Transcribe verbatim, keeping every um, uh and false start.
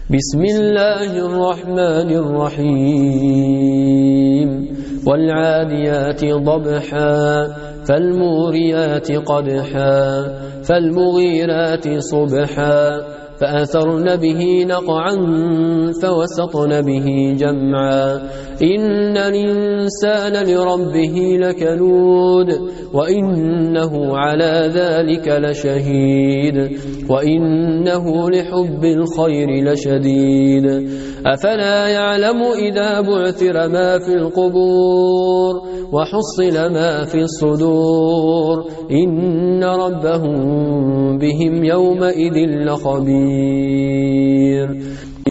بسم الله الرحمن الرحيم والعاديات ضبحا فالموريات قدحا فالمغيرات صبحا فأثرن به نقعا فوسطن به جمعا إن الإنسان لربه لكنود وإنه على ذلك لشهيد وإنه لحب الخير لشديد أفلا يعلم إذا بعثر ما في القبور وحصل ما في الصدور إن ربهم بهم يومئذ لخبير